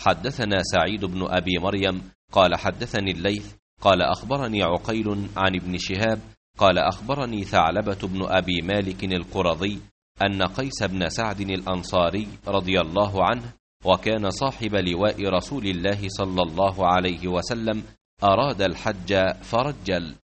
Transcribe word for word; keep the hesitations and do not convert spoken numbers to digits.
حدثنا سعيد بن أبي مريم قال حدثني الليث قال أخبرني عقيل عن ابن شهاب قال أخبرني ثعلبة بن أبي مالك القرظي أن قيس بن سعد الأنصاري رضي الله عنه وكان صاحب لواء رسول الله صلى الله عليه وسلم أراد الحج فرجل،